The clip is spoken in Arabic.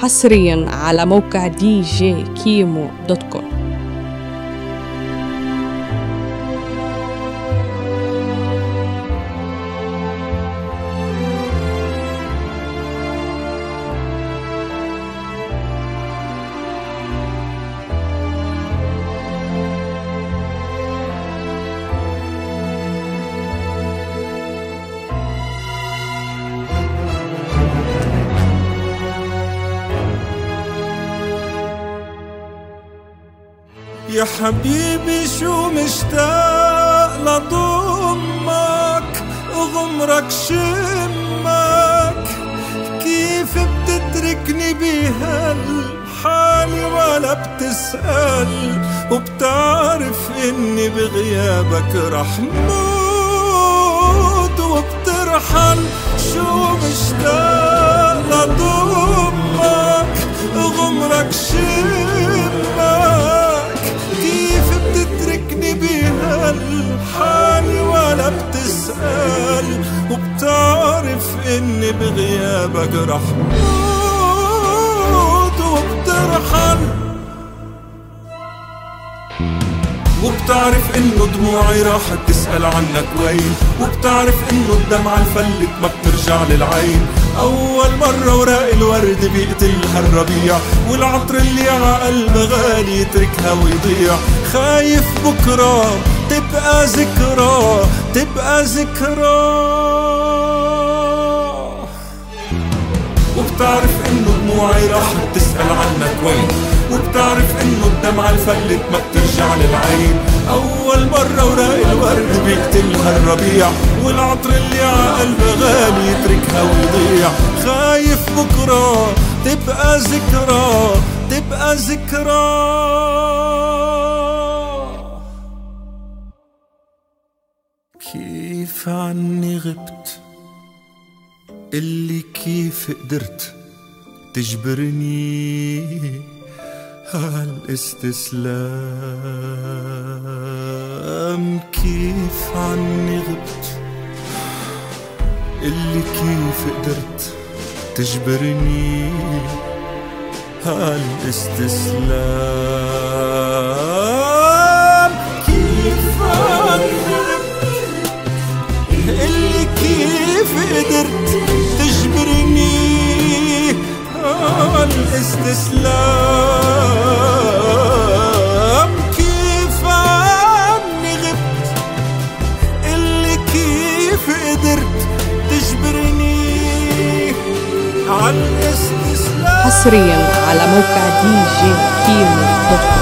حصريا على موقع djkimo.com. يا حبيبي شو مشتاق لضمك وغمرك شمك، كيف بتتركني بهالحالي ولا بتسأل، وبتعرف اني بغيابك رح موت وبترحل. شو مشتاق لضمك وغمرك شمك، كيف بتتركني بهالحال ولا بتسأل، وبتعرف اني بغيابك رح موت وبترحل. وبتعرف انه دموعي راحت تسأل عنك وين، وبتعرف انه الدمعة الفلت ما بترجع للعين. اول مرة وراق الورد بيقتلها الربيع، والعطر اللي عقلبها غالي يتركها ويضيع. خايف بكرة تبقى ذكرى، تبقى ذكرى. وبتعرف انه دموعي راحت تسأل عنك وين، وبتعرف انه الدمعة الفلت ما بترجع للعين. اول مرة وراق الورد بيقتلها الربيع، والعطر اللي عقلبها غالي يتركها ويضيع. خايف بكرة تبقى ذكرى، تبقى ذكرى. كيف عني غبت، اللي كيف قدرت تجبرني هالاستسلام. كيف عني غبت، اللي كيف قدرت تجبرني هالاستسلام. كيف عني غبت، اللي كيف قدرت تجبرني الاستسلام. كيف عني غبت، اللي كيف قدرت تجبرني على الاستسلام. حصريا على موقع djkimo.com.